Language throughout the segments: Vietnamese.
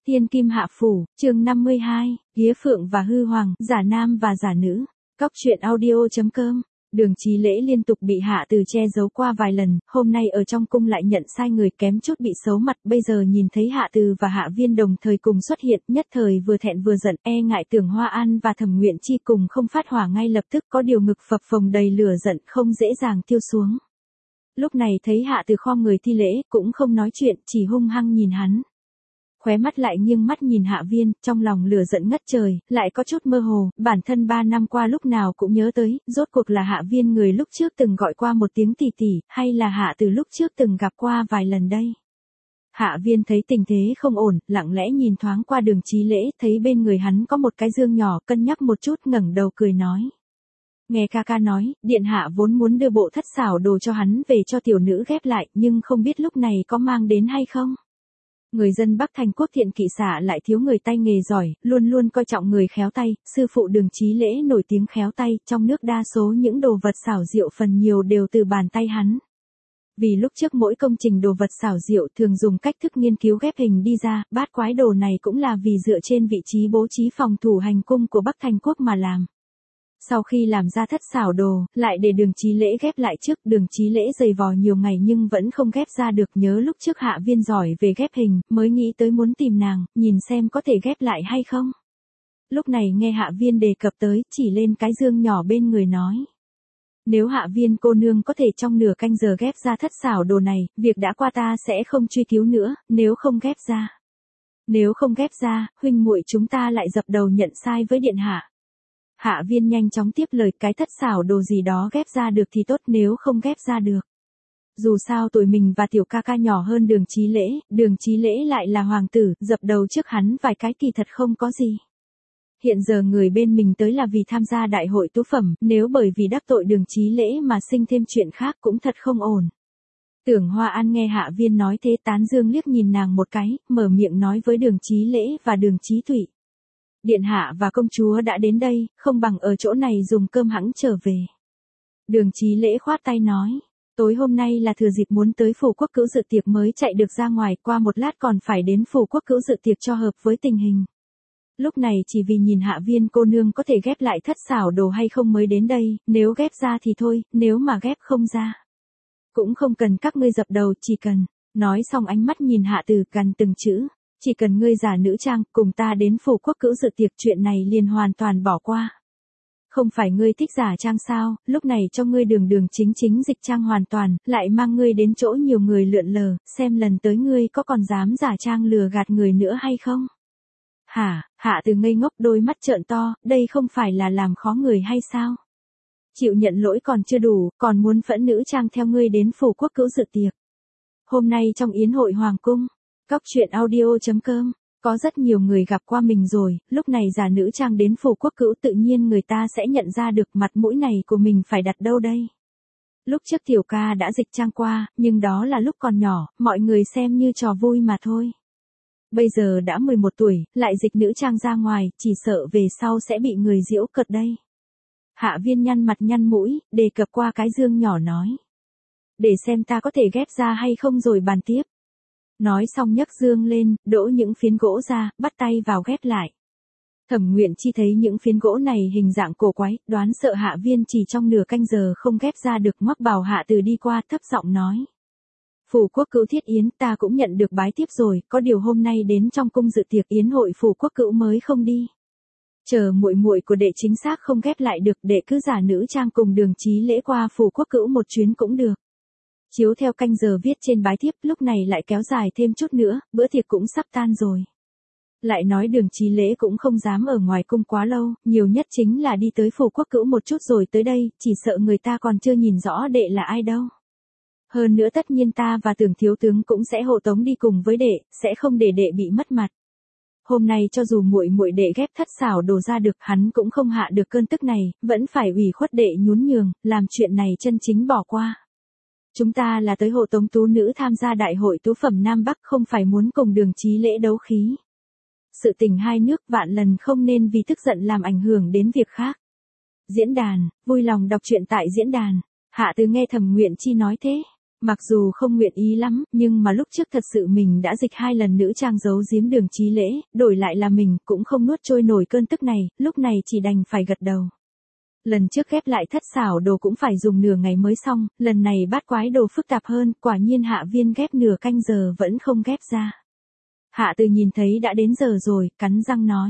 Tiên Kim Hạ Phủ, chương 52, Hía Phượng và Hư Hoàng, giả nam và giả nữ. Cóc truyện audio.com. Đường Chí Lễ liên tục bị Hạ Từ che giấu qua vài lần, hôm nay ở trong cung lại nhận sai người, kém chút bị xấu mặt, bây giờ nhìn thấy Hạ Từ và Hạ Viên đồng thời cùng xuất hiện, nhất thời vừa thẹn vừa giận, e ngại Tưởng Hoa An và Thẩm Nguyện Chi cùng không phát hỏa ngay lập tức, có điều ngực phập phồng đầy lửa giận không dễ dàng tiêu xuống. Lúc này thấy Hạ Từ khom người thi lễ, cũng không nói chuyện, chỉ hung hăng nhìn hắn. Khóe mắt lại nghiêng mắt nhìn Hạ Viên, trong lòng lửa giận ngất trời, lại có chút mơ hồ, bản thân 3 năm qua lúc nào cũng nhớ tới, rốt cuộc là Hạ Viên người lúc trước từng gọi qua một tiếng tỷ tỷ, hay là Hạ Từ lúc trước từng gặp qua vài lần đây. Hạ Viên thấy tình thế không ổn, lặng lẽ nhìn thoáng qua Đường Chí Lễ, thấy bên người hắn có một cái dương nhỏ, cân nhắc một chút ngẩng đầu cười nói. Nghe ca ca nói, điện hạ vốn muốn đưa bộ thất xảo đồ cho hắn về cho tiểu nữ ghép lại, nhưng không biết lúc này có mang đến hay không. Người dân Bắc Thành Quốc Thiện Kỵ Xạ lại thiếu người tay nghề giỏi, luôn luôn coi trọng người khéo tay, sư phụ Đường Chí Lễ nổi tiếng khéo tay, trong nước đa số những đồ vật xảo diệu phần nhiều đều từ bàn tay hắn. Vì lúc trước mỗi công trình đồ vật xảo diệu thường dùng cách thức nghiên cứu ghép hình đi ra, bát quái đồ này cũng là vì dựa trên vị trí bố trí phòng thủ hành cung của Bắc Thành Quốc mà làm. Sau khi làm ra thất xảo đồ, lại để Đường Chí Lễ ghép lại trước, Đường Chí Lễ giày vò nhiều ngày nhưng vẫn không ghép ra được, nhớ lúc trước Hạ Viên giỏi về ghép hình, mới nghĩ tới muốn tìm nàng, nhìn xem có thể ghép lại hay không. Lúc này nghe Hạ Viên đề cập tới, chỉ lên cái dương nhỏ bên người nói. Nếu Hạ Viên cô nương có thể trong nửa canh giờ ghép ra thất xảo đồ này, việc đã qua ta sẽ không truy cứu nữa, nếu không ghép ra. Nếu không ghép ra, huynh muội chúng ta lại dập đầu nhận sai với điện hạ. Hạ Viên nhanh chóng tiếp lời, cái thất xảo đồ gì đó ghép ra được thì tốt, nếu không ghép ra được. Dù sao tuổi mình và tiểu ca ca nhỏ hơn Đường Chí Lễ lại là hoàng tử, dập đầu trước hắn vài cái kỳ thật không có gì. Hiện giờ người bên mình tới là vì tham gia đại hội tú phẩm, nếu bởi vì đắc tội Đường Chí Lễ mà sinh thêm chuyện khác cũng thật không ổn. Tưởng Hoa An nghe Hạ Viên nói thế tán dương liếc nhìn nàng một cái, mở miệng nói với Đường Chí Lễ và Đường Chí Thụy. Điện hạ và công chúa đã đến đây, không bằng ở chỗ này dùng cơm hẵng trở về. Đường Chí Lễ khoát tay nói, tối hôm nay là thừa dịp muốn tới phủ quốc cữu dự tiệc mới chạy được ra ngoài, qua một lát còn phải đến phủ quốc cữu dự tiệc cho hợp với tình hình. Lúc này chỉ vì nhìn Hạ Viên cô nương có thể ghép lại thất xảo đồ hay không mới đến đây, nếu ghép ra thì thôi, nếu mà ghép không ra. Cũng không cần các ngươi dập đầu, chỉ cần, nói xong ánh mắt nhìn Hạ Từ gần từng chữ. Chỉ cần ngươi giả nữ trang, cùng ta đến phủ quốc cữu dự tiệc, chuyện này liền hoàn toàn bỏ qua. Không phải ngươi thích giả trang sao, lúc này cho ngươi đường chính dịch trang hoàn toàn, lại mang ngươi đến chỗ nhiều người lượn lờ, xem lần tới ngươi có còn dám giả trang lừa gạt người nữa hay không. Hạ Từ ngây ngốc, đôi mắt trợn to, đây không phải là làm khó người hay sao? Chịu nhận lỗi còn chưa đủ, còn muốn phẫn nữ trang theo ngươi đến phủ quốc cữu dự tiệc. Hôm nay trong yến hội hoàng cung. Cóc truyện audio.com, có rất nhiều người gặp qua mình rồi, lúc này giả nữ trang đến phủ quốc cữu tự nhiên người ta sẽ nhận ra được mặt mũi này của mình phải đặt đâu đây. Lúc trước tiểu ca đã dịch trang qua, nhưng đó là lúc còn nhỏ, mọi người xem như trò vui mà thôi. Bây giờ đã 11 tuổi, lại dịch nữ trang ra ngoài, chỉ sợ về sau sẽ bị người giễu cợt đây. Hạ Viên nhăn mặt nhăn mũi, đề cập qua cái dương nhỏ nói. Để xem ta có thể ghép ra hay không rồi bàn tiếp. Nói xong nhấc dương lên, đỗ những phiến gỗ ra, bắt tay vào ghép lại. Thẩm Nguyện Chi thấy những phiến gỗ này hình dạng cổ quái, đoán sợ Hạ Viên chỉ trong nửa canh giờ không ghép ra được, ngoắc bảo Hạ Từ đi qua, thấp giọng nói. Phủ quốc cữu thiết yến ta cũng nhận được bái tiếp rồi, có điều hôm nay đến trong cung dự tiệc yến hội phủ quốc cữu mới không đi. Chờ muội muội của đệ chính xác không ghép lại được, đệ cứ giả nữ trang cùng Đường Chí Lễ qua phủ quốc cữu một chuyến cũng được. Chiếu theo canh giờ viết trên bái thiếp, lúc này lại kéo dài thêm chút nữa, bữa tiệc cũng sắp tan rồi. Lại nói Đường Chí Lễ cũng không dám ở ngoài cung quá lâu, nhiều nhất chính là đi tới phủ quốc cữu một chút rồi tới đây, chỉ sợ người ta còn chưa nhìn rõ đệ là ai đâu. Hơn nữa tất nhiên ta và Tưởng thiếu tướng cũng sẽ hộ tống đi cùng với đệ, sẽ không để đệ bị mất mặt. Hôm nay cho dù muội muội đệ ghép thất xảo đồ ra được, hắn cũng không hạ được cơn tức này, vẫn phải ủy khuất đệ nhún nhường, làm chuyện này chân chính bỏ qua. Chúng ta là tới hộ tống tú nữ tham gia đại hội tú phẩm Nam Bắc, không phải muốn cùng Đường Chí Lễ đấu khí. Sự tình hai nước vạn lần không nên vì tức giận làm ảnh hưởng đến việc khác. Diễn đàn, vui lòng đọc truyện tại diễn đàn. Hạ Từ nghe Thẩm Nguyện Chi nói thế, Mặc dù không nguyện ý lắm, nhưng mà lúc trước thật sự mình đã dịch 2 lần nữ trang giấu giếm Đường Chí Lễ, đổi lại là mình cũng không nuốt trôi nổi cơn tức này, lúc này chỉ đành phải gật đầu. Lần trước ghép lại thất xảo đồ cũng phải dùng nửa ngày mới xong, lần này bát quái đồ phức tạp hơn, quả nhiên Hạ Viên ghép nửa canh giờ vẫn không ghép ra. Hạ Từ nhìn thấy đã đến giờ rồi, cắn răng nói: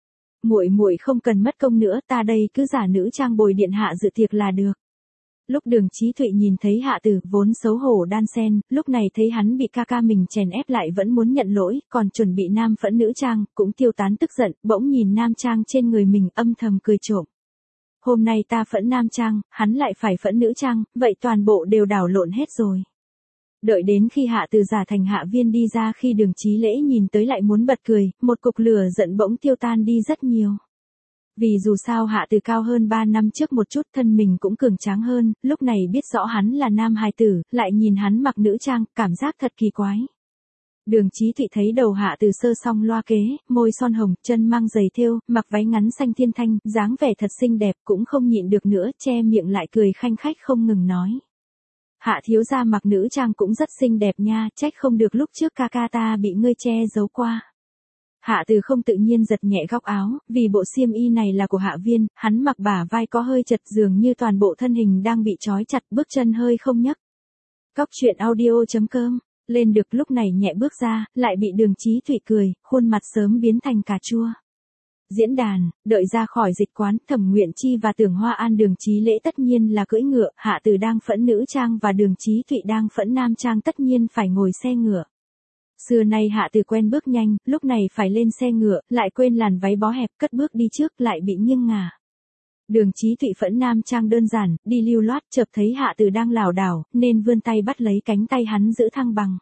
"Muội muội không cần mất công nữa, ta đây cứ giả nữ trang bồi điện hạ dự tiệc là được." Lúc Đường Chí Thụy nhìn thấy Hạ Từ, vốn xấu hổ đan sen, lúc này thấy hắn bị ca ca mình chèn ép lại vẫn muốn nhận lỗi, còn chuẩn bị nam phẫn nữ trang, cũng tiêu tán tức giận, bỗng nhìn nam trang trên người mình âm thầm cười trộm. Hôm nay ta phẫn nam trang, hắn lại phải phẫn nữ trang, vậy toàn bộ đều đảo lộn hết rồi. Đợi đến khi Hạ Từ giả thành Hạ Viên đi ra, khi Đường Chí Lễ nhìn tới lại muốn bật cười, một cục lửa giận bỗng tiêu tan đi rất nhiều. Vì dù sao Hạ Từ cao hơn 3 năm trước một chút, thân mình cũng cường tráng hơn, lúc này biết rõ hắn là nam hài tử, lại nhìn hắn mặc nữ trang, cảm giác thật kỳ quái. Đường Chí Thụy thấy đầu Hạ Từ sơ xong loa kế, môi son hồng, chân mang giày thêu, mặc váy ngắn xanh thiên thanh, dáng vẻ thật xinh đẹp, cũng không nhịn được nữa, che miệng lại cười khanh khách không ngừng nói: "Hạ thiếu gia mặc nữ trang cũng rất xinh đẹp nha, trách không được lúc trước ca ca ta bị ngươi che giấu qua." Hạ Từ không tự nhiên giật nhẹ góc áo, vì bộ xiêm y này là của Hạ Viên, hắn mặc bả vai có hơi chật, dường như toàn bộ thân hình đang bị trói chặt, bước chân hơi không nhấc. Cóc truyện audio.com, lên được lúc này nhẹ bước ra, lại bị Đường Chí Thụy cười, khuôn mặt sớm biến thành cà chua. Diễn đàn, đợi ra khỏi dịch quán, Thẩm Nguyện Chi và Tưởng Hoa An Đường Chí Lễ tất nhiên là cưỡi ngựa, Hạ Từ đang phẫn nữ trang và Đường Chí Thụy đang phẫn nam trang tất nhiên phải ngồi xe ngựa. Xưa nay Hạ Từ quen bước nhanh, lúc này phải lên xe ngựa, lại quên làn váy bó hẹp, cất bước đi trước lại bị nghiêng ngả. Đường Chí Thụy phẫn nam trang đơn giản, đi lưu loát, chợt thấy Hạ Từ đang lảo đảo, nên vươn tay bắt lấy cánh tay hắn giữ thăng bằng.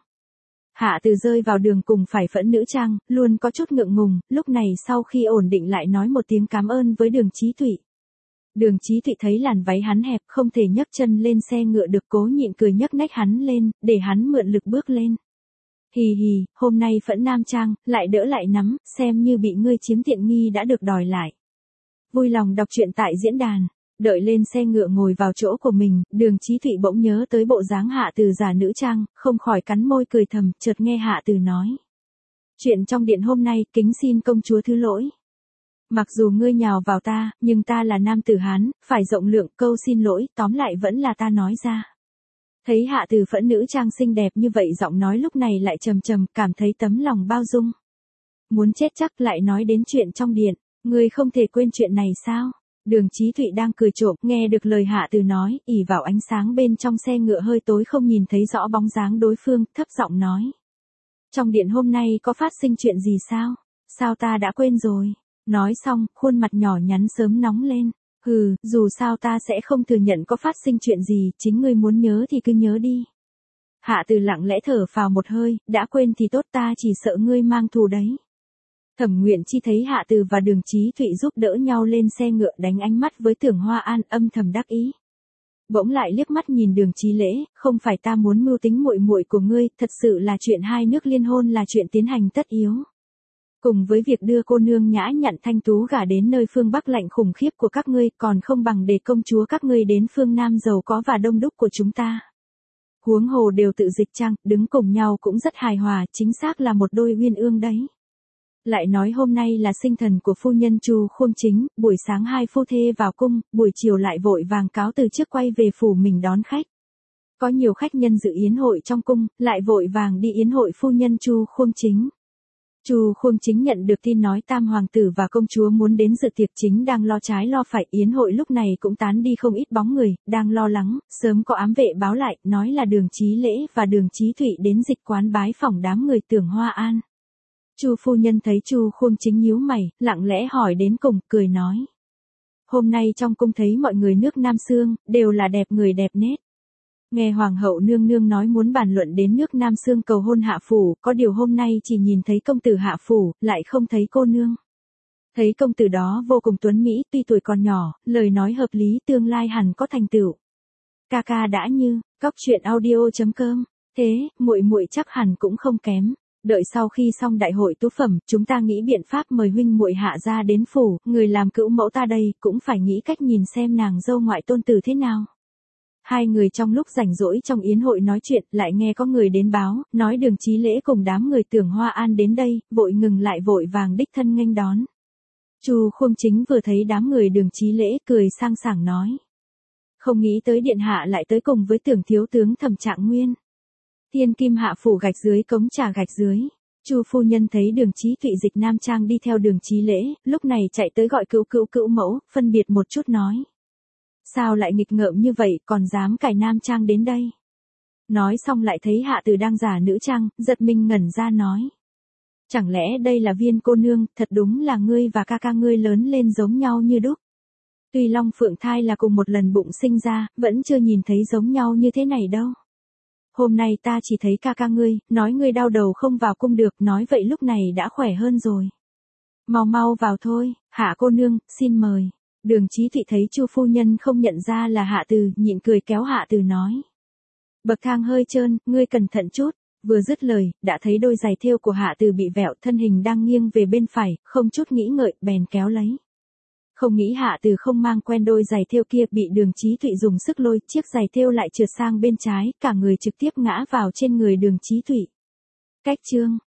Hạ Từ rơi vào đường cùng phải phẫn nữ trang, luôn có chút ngượng ngùng, lúc này sau khi ổn định lại nói một tiếng cảm ơn với Đường Chí Thụy. Đường Chí Thụy thấy làn váy hắn hẹp, không thể nhấc chân lên xe ngựa được, cố nhịn cười nhấc nách hắn lên, để hắn mượn lực bước lên. Hì hì, hôm nay phẫn nam trang, lại đỡ lại nắm, xem như bị ngươi chiếm tiện nghi đã được đòi lại. Vui lòng đọc truyện tại diễn đàn. Đợi lên xe ngựa ngồi vào chỗ của mình, Đường Chí Thụy bỗng nhớ tới bộ dáng Hạ Từ giả nữ trang, không khỏi cắn môi cười thầm, chợt nghe Hạ Từ nói: "Chuyện trong điện hôm nay, kính xin công chúa thứ lỗi. Mặc dù ngươi nhào vào ta, nhưng ta là nam tử Hán, phải rộng lượng, câu xin lỗi, tóm lại vẫn là ta nói ra." Thấy Hạ Từ phẫn nữ trang xinh đẹp như vậy, giọng nói lúc này lại trầm trầm, cảm thấy tấm lòng bao dung. Muốn chết chắc, lại nói đến chuyện trong điện, ngươi không thể quên chuyện này sao? Đường Chí Thụy đang cười trộm, nghe được lời Hạ Từ nói, ỷ vào ánh sáng bên trong xe ngựa hơi tối không nhìn thấy rõ bóng dáng đối phương, thấp giọng nói: "Trong điện hôm nay có phát sinh chuyện gì sao? Sao ta đã quên rồi?" Nói xong, khuôn mặt nhỏ nhắn sớm nóng lên. "Hừ, dù sao ta sẽ không thừa nhận có phát sinh chuyện gì, chính ngươi muốn nhớ thì cứ nhớ đi." Hạ Từ lặng lẽ thở phào một hơi, đã quên thì tốt, ta chỉ sợ ngươi mang thù đấy. Thẩm Nguyện Chi thấy Hạ Từ và Đường Chí Thụy giúp đỡ nhau lên xe ngựa, đánh ánh mắt với Tưởng Hoa An, âm thầm đắc ý. Bỗng lại liếc mắt nhìn Đường Chí Lễ, không phải ta muốn mưu tính muội muội của ngươi, thật sự là chuyện hai nước liên hôn là chuyện tiến hành tất yếu. Cùng với việc đưa cô nương nhã nhặn thanh tú gả đến nơi phương Bắc lạnh khủng khiếp của các ngươi, còn không bằng để công chúa các ngươi đến phương Nam giàu có và đông đúc của chúng ta. Huống hồ đều tự dịch trang, đứng cùng nhau cũng rất hài hòa, chính xác là một đôi uyên ương đấy. Lại nói hôm nay là sinh thần của phu nhân Chu Khuông Chính, buổi sáng hai phu thê vào cung, buổi chiều lại vội vàng cáo từ trước quay về phủ mình đón khách. Có nhiều khách nhân dự yến hội trong cung, lại vội vàng đi yến hội phu nhân Chu Khuông Chính. Chu Khuông Chính nhận được tin nói tam hoàng tử và công chúa muốn đến dự tiệc, chính đang lo trái lo phải, yến hội lúc này cũng tán đi không ít bóng người, đang lo lắng, sớm có ám vệ báo lại, nói là Đường Chí Lễ và Đường Chí Thụy đến dịch quán bái phỏng đám người Tưởng Hoa An. Chu phu nhân thấy Chu Khuông Chính nhíu mày, lặng lẽ hỏi đến cùng, cười nói: "Hôm nay trong cung thấy mọi người nước Nam Xương, đều là đẹp người đẹp nết. Nghe Hoàng hậu nương nương nói muốn bàn luận đến nước Nam Xương cầu hôn hạ phủ, có điều hôm nay chỉ nhìn thấy công tử hạ phủ, lại không thấy cô nương. Thấy công tử đó vô cùng tuấn mỹ, tuy tuổi còn nhỏ, lời nói hợp lý, tương lai hẳn có thành tựu. Ca ca đã như, cóc truyện audio.com, thế, muội muội chắc hẳn cũng không kém. Đợi sau khi xong đại hội tú phẩm, chúng ta nghĩ biện pháp mời huynh muội Hạ gia đến phủ, người làm cữu mẫu ta đây cũng phải nghĩ cách nhìn xem nàng dâu ngoại tôn tử thế nào." Hai người trong lúc rảnh rỗi trong yến hội nói chuyện, lại nghe có người đến báo, nói Đường Chí Lễ cùng đám người Tưởng Hoa An đến đây, vội ngừng lại vội vàng đích thân nghênh đón. Chu Khuông Chính vừa thấy đám người Đường Chí Lễ, cười sang sảng nói: không nghĩ tới điện hạ lại tới cùng với Tưởng thiếu tướng Thẩm Trạng Nguyên. Thiên Kim hạ phủ gạch dưới cống trà gạch dưới. Chu phu nhân thấy Đường Chí Thụy dịch nam trang đi theo Đường Chí Lễ, lúc này chạy tới gọi cữu mẫu, phân biệt một chút nói: sao lại nghịch ngợm như vậy, còn dám cài nam trang đến đây? Nói xong lại thấy Hạ Từ đang giả nữ trang, giật mình ngẩn ra nói: chẳng lẽ đây là Viên cô nương, thật đúng là ngươi và ca ca ngươi lớn lên giống nhau như đúc. Tuy Long Phượng thai là cùng một lần bụng sinh ra, vẫn chưa nhìn thấy giống nhau như thế này đâu. Hôm nay ta chỉ thấy ca ca ngươi, nói ngươi đau đầu không vào cung được, nói vậy lúc này đã khỏe hơn rồi. Mau mau vào thôi, Hạ cô nương, xin mời. Đường Chí Thụy thấy Chu phu nhân không nhận ra là Hạ Từ, nhịn cười kéo Hạ Từ nói: bậc thang hơi trơn, ngươi cẩn thận chút. Vừa dứt lời, đã thấy đôi giày thêu của Hạ Từ bị vẹo, thân hình đang nghiêng về bên phải, không chút nghĩ ngợi, bèn kéo lấy. Không nghĩ Hạ Từ không mang quen đôi giày thêu kia, bị Đường Chí Thụy dùng sức lôi, chiếc giày thêu lại trượt sang bên trái, cả người trực tiếp ngã vào trên người Đường Chí Thụy. Cách chương